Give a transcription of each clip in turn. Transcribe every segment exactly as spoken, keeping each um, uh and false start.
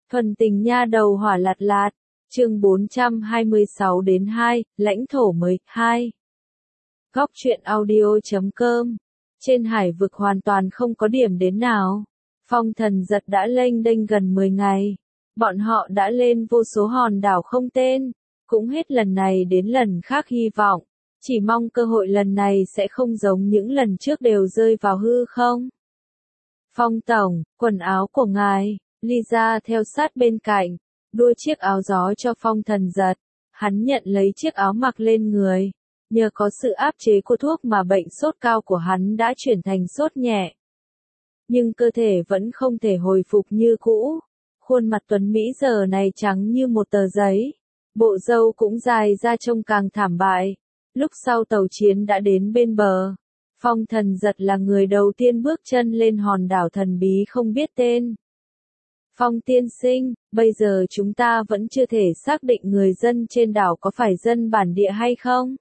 Thuần tình nha đầu hỏa lạt lạt, chương bốn trăm hai mươi sáu đến hai, lãnh thổ mới, hai. Góc truyện audio chấm com. Trên hải vực hoàn toàn không có điểm đến nào. Phong thần giật đã lênh đênh gần mười ngày. Bọn họ đã lên vô số hòn đảo không tên. Cũng hết lần này đến lần khác hy vọng. Chỉ mong cơ hội lần này sẽ không giống những lần trước đều rơi vào hư không. Phong tổng, quần áo của ngài. Lisa theo sát bên cạnh, đua chiếc áo gió cho phong thần giật. Hắn nhận lấy chiếc áo mặc lên người. Nhờ có sự áp chế của thuốc mà bệnh sốt cao của hắn đã chuyển thành sốt nhẹ. Nhưng cơ thể vẫn không thể hồi phục như cũ. Khuôn mặt tuấn Mỹ giờ này trắng như một tờ giấy. Bộ râu cũng dài ra trông càng thảm bại. Lúc sau tàu chiến đã đến bên bờ. Phong thần giật là người đầu tiên bước chân lên hòn đảo thần bí không biết tên. Phong tiên sinh, bây giờ chúng ta vẫn chưa thể xác định người dân trên đảo có phải dân bản địa hay không.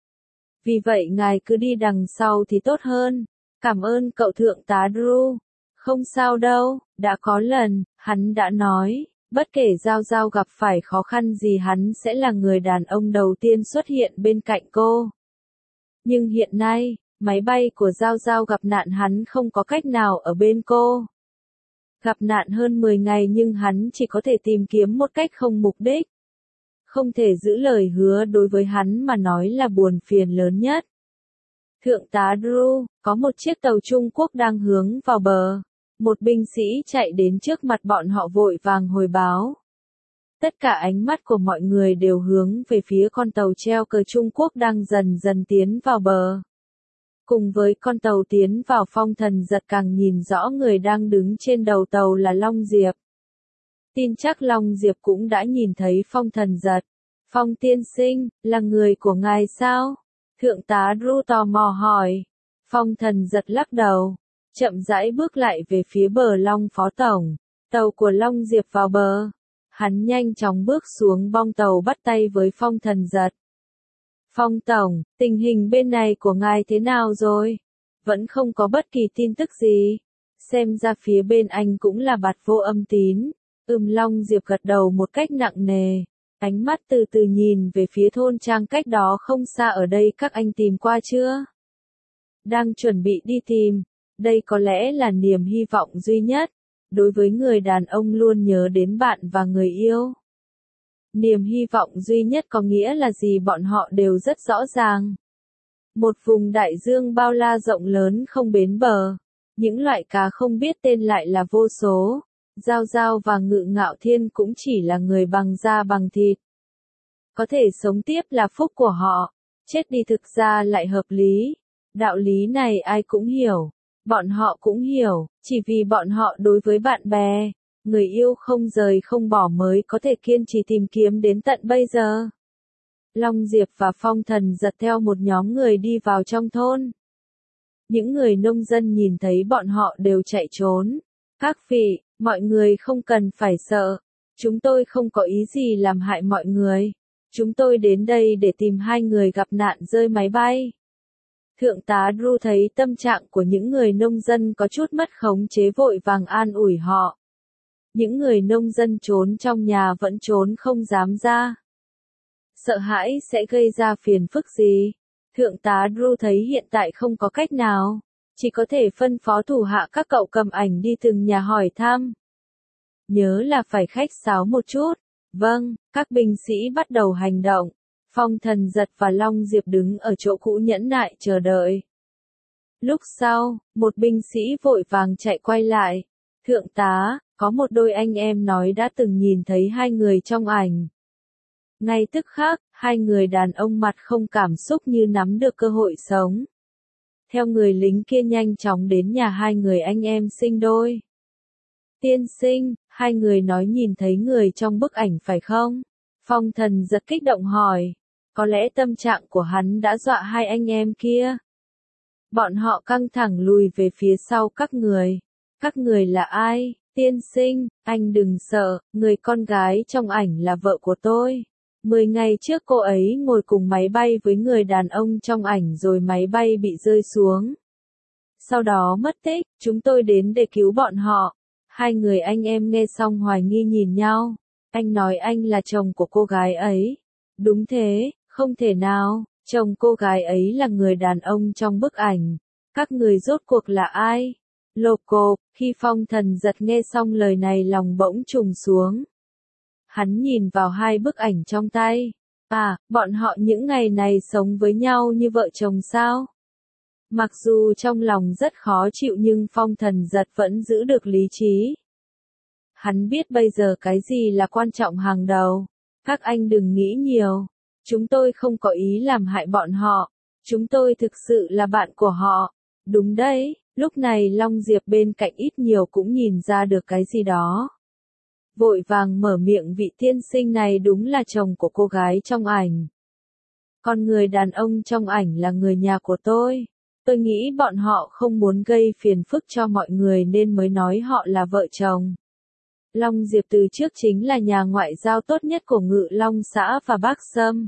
Vì vậy ngài cứ đi đằng sau thì tốt hơn. Cảm ơn cậu thượng tá Drew. Không sao đâu, đã có lần, hắn đã nói, bất kể Giao Giao gặp phải khó khăn gì hắn sẽ là người đàn ông đầu tiên xuất hiện bên cạnh cô. Nhưng hiện nay, máy bay của Giao Giao gặp nạn hắn không có cách nào ở bên cô. Gặp nạn hơn mười ngày nhưng hắn chỉ có thể tìm kiếm một cách không mục đích. Không thể giữ lời hứa đối với hắn mà nói là buồn phiền lớn nhất. Thượng tá Drew, có một chiếc tàu Trung Quốc đang hướng vào bờ. Một binh sĩ chạy đến trước mặt bọn họ vội vàng hồi báo. Tất cả ánh mắt của mọi người đều hướng về phía con tàu treo cờ Trung Quốc đang dần dần tiến vào bờ. Cùng với con tàu tiến vào phong thần giật càng nhìn rõ người đang đứng trên đầu tàu là Long Diệp. Tin chắc Long Diệp cũng đã nhìn thấy phong thần giật. Phong tiên sinh, là người của ngài sao? Thượng tá Drew tò mò hỏi. Phong thần giật lắc đầu. Chậm rãi bước lại về phía bờ Long phó tổng. Tàu của Long Diệp vào bờ. Hắn nhanh chóng bước xuống bong tàu bắt tay với phong thần giật. Phong tổng, tình hình bên này của ngài thế nào rồi? Vẫn không có bất kỳ tin tức gì. Xem ra phía bên anh cũng là bạt vô âm tín. Ừm Long Diệp gật đầu một cách nặng nề. Ánh mắt từ từ nhìn về phía thôn trang cách đó không xa ở đây các anh tìm qua chưa? Đang chuẩn bị đi tìm. Đây có lẽ là niềm hy vọng duy nhất. Đối với người đàn ông luôn nhớ đến bạn và người yêu. Niềm hy vọng duy nhất có nghĩa là gì bọn họ đều rất rõ ràng. Một vùng đại dương bao la rộng lớn không bến bờ. Những loại cá không biết tên lại là vô số. Giao Giao và Ngự Ngạo Thiên cũng chỉ là người bằng da bằng thịt. Có thể sống tiếp là phúc của họ. Chết đi thực ra lại hợp lý. Đạo lý này ai cũng hiểu. Bọn họ cũng hiểu. Chỉ vì bọn họ đối với bạn bè. Người yêu không rời không bỏ mới có thể kiên trì tìm kiếm đến tận bây giờ. Long Diệp và Phong thần giật theo một nhóm người đi vào trong thôn. Những người nông dân nhìn thấy bọn họ đều chạy trốn. Các vị, mọi người không cần phải sợ. Chúng tôi không có ý gì làm hại mọi người. Chúng tôi đến đây để tìm hai người gặp nạn rơi máy bay. Thượng tá Drew thấy tâm trạng của những người nông dân có chút mất khống chế vội vàng an ủi họ. Những người nông dân trốn trong nhà vẫn trốn không dám ra. Sợ hãi sẽ gây ra phiền phức gì? Thượng tá Drew thấy hiện tại không có cách nào. Chỉ có thể phân phó thủ hạ các cậu cầm ảnh đi từng nhà hỏi thăm. Nhớ là phải khách sáo một chút. Vâng, các binh sĩ bắt đầu hành động. Phong thần giật và Long Diệp đứng ở chỗ cũ nhẫn nại chờ đợi. Lúc sau, một binh sĩ vội vàng chạy quay lại. Thượng tá, có một đôi anh em nói đã từng nhìn thấy hai người trong ảnh. Ngay tức khắc, hai người đàn ông mặt không cảm xúc như nắm được cơ hội sống. Theo người lính kia nhanh chóng đến nhà hai người anh em sinh đôi. Tiên sinh, hai người nói nhìn thấy người trong bức ảnh phải không? Phong thần giật kích động hỏi. Có lẽ tâm trạng của hắn đã dọa hai anh em kia. Bọn họ căng thẳng lùi về phía sau các người. Các người là ai? Tiên sinh, anh đừng sợ, người con gái trong ảnh là vợ của tôi. Mười ngày trước cô ấy ngồi cùng máy bay với người đàn ông trong ảnh rồi máy bay bị rơi xuống. Sau đó mất tích, chúng tôi đến để cứu bọn họ. Hai người anh em nghe xong hoài nghi nhìn nhau. Anh nói anh là chồng của cô gái ấy. Đúng thế, không thể nào, chồng cô gái ấy là người đàn ông trong bức ảnh. Các người rốt cuộc là ai? Lộp cộp, khi Phong Thần Giật nghe xong lời này lòng bỗng trùng xuống. Hắn nhìn vào hai bức ảnh trong tay. À, bọn họ những ngày này sống với nhau như vợ chồng sao? Mặc dù trong lòng rất khó chịu nhưng Phong Thần Giật vẫn giữ được lý trí. Hắn biết bây giờ cái gì là quan trọng hàng đầu. Các anh đừng nghĩ nhiều. Chúng tôi không có ý làm hại bọn họ. Chúng tôi thực sự là bạn của họ. Đúng đấy, lúc này Long Diệp bên cạnh ít nhiều cũng nhìn ra được cái gì đó. Vội vàng mở miệng, vị tiên sinh này đúng là chồng của cô gái trong ảnh. Còn người đàn ông trong ảnh là người nhà của tôi. Tôi nghĩ bọn họ không muốn gây phiền phức cho mọi người nên mới nói họ là vợ chồng. Long Diệp từ trước chính là nhà ngoại giao tốt nhất của Ngự Long xã và Bác Sâm.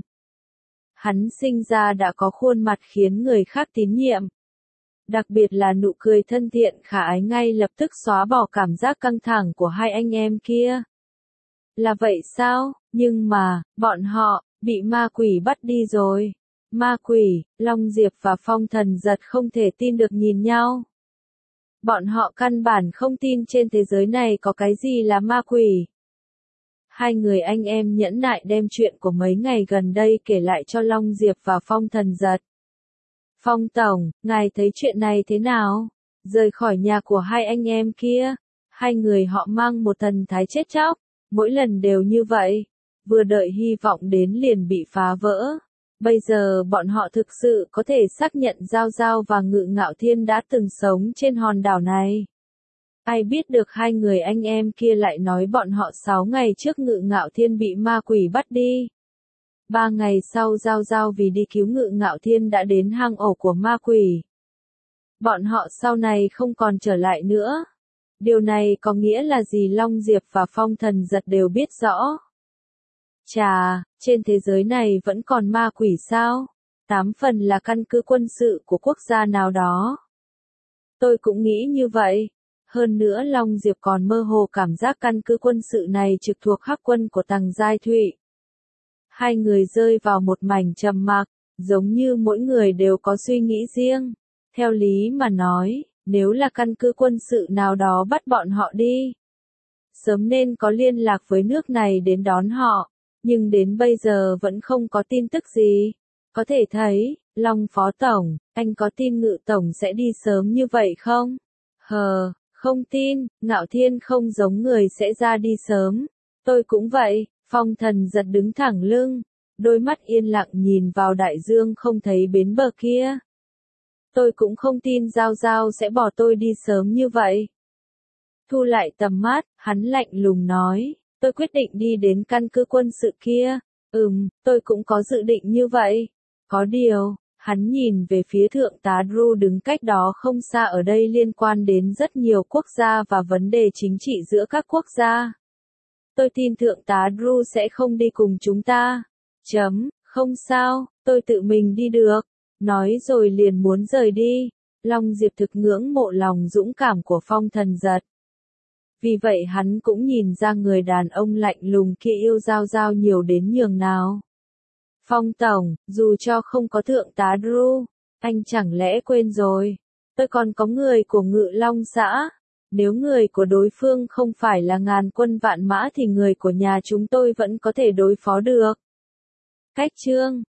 Hắn sinh ra đã có khuôn mặt khiến người khác tín nhiệm. Đặc biệt là nụ cười thân thiện khả ái ngay lập tức xóa bỏ cảm giác căng thẳng của hai anh em kia. Là vậy sao? Nhưng mà, bọn họ, bị ma quỷ bắt đi rồi. Ma quỷ, Long Diệp và Phong Thần Giật không thể tin được nhìn nhau. Bọn họ căn bản không tin trên thế giới này có cái gì là ma quỷ. Hai người anh em nhẫn nại đem chuyện của mấy ngày gần đây kể lại cho Long Diệp và Phong Thần Giật. Phong Tổng, ngài thấy chuyện này thế nào? Rời khỏi nhà của hai anh em kia, hai người họ mang một thần thái chết chóc, mỗi lần đều như vậy, vừa đợi hy vọng đến liền bị phá vỡ. Bây giờ bọn họ thực sự có thể xác nhận Giao Giao và Ngự Ngạo Thiên đã từng sống trên hòn đảo này. Ai biết được hai người anh em kia lại nói bọn họ sáu ngày trước Ngự Ngạo Thiên bị ma quỷ bắt đi. Ba ngày sau Giao Giao vì đi cứu Ngự Ngạo Thiên đã đến hang ổ của ma quỷ. Bọn họ sau này không còn trở lại nữa. Điều này có nghĩa là gì? Long Diệp và Phong Thần Giật đều biết rõ. Chà, trên thế giới này vẫn còn ma quỷ sao? Tám phần là căn cứ quân sự của quốc gia nào đó. Tôi cũng nghĩ như vậy. Hơn nữa Long Diệp còn mơ hồ cảm giác căn cứ quân sự này trực thuộc Hắc quân của Tằng Giai Thụy. Hai người rơi vào một mảnh trầm mặc, giống như mỗi người đều có suy nghĩ riêng. Theo lý mà nói, nếu là căn cứ quân sự nào đó bắt bọn họ đi, sớm nên có liên lạc với nước này đến đón họ, nhưng đến bây giờ vẫn không có tin tức gì. Có thể thấy, Long Phó Tổng, anh có tin Ngự Tổng sẽ đi sớm như vậy không? Hờ, không tin, Ngạo Thiên không giống người sẽ ra đi sớm. Tôi cũng vậy. Phong Thần Giật đứng thẳng lưng, đôi mắt yên lặng nhìn vào đại dương không thấy bến bờ kia. Tôi cũng không tin Giao Giao sẽ bỏ tôi đi sớm như vậy. Thu lại tầm mắt, hắn lạnh lùng nói, tôi quyết định đi đến căn cứ quân sự kia. Ừm, tôi cũng có dự định như vậy. Có điều, hắn nhìn về phía Thượng tá Drew đứng cách đó không xa, ở đây liên quan đến rất nhiều quốc gia và vấn đề chính trị giữa các quốc gia. Tôi tin Thượng tá Drew sẽ không đi cùng chúng ta. Chấm, không sao, tôi tự mình đi được. Nói rồi liền muốn rời đi. Long Diệp thực ngưỡng mộ lòng dũng cảm của Phong Thần Giật. Vì vậy hắn cũng nhìn ra người đàn ông lạnh lùng kia yêu Giao Giao nhiều đến nhường nào. Phong Tổng, dù cho không có Thượng tá Drew, anh chẳng lẽ quên rồi. Tôi còn có người của Ngự Long xã. Nếu người của đối phương không phải là ngàn quân vạn mã thì người của nhà chúng tôi vẫn có thể đối phó được. Cách chương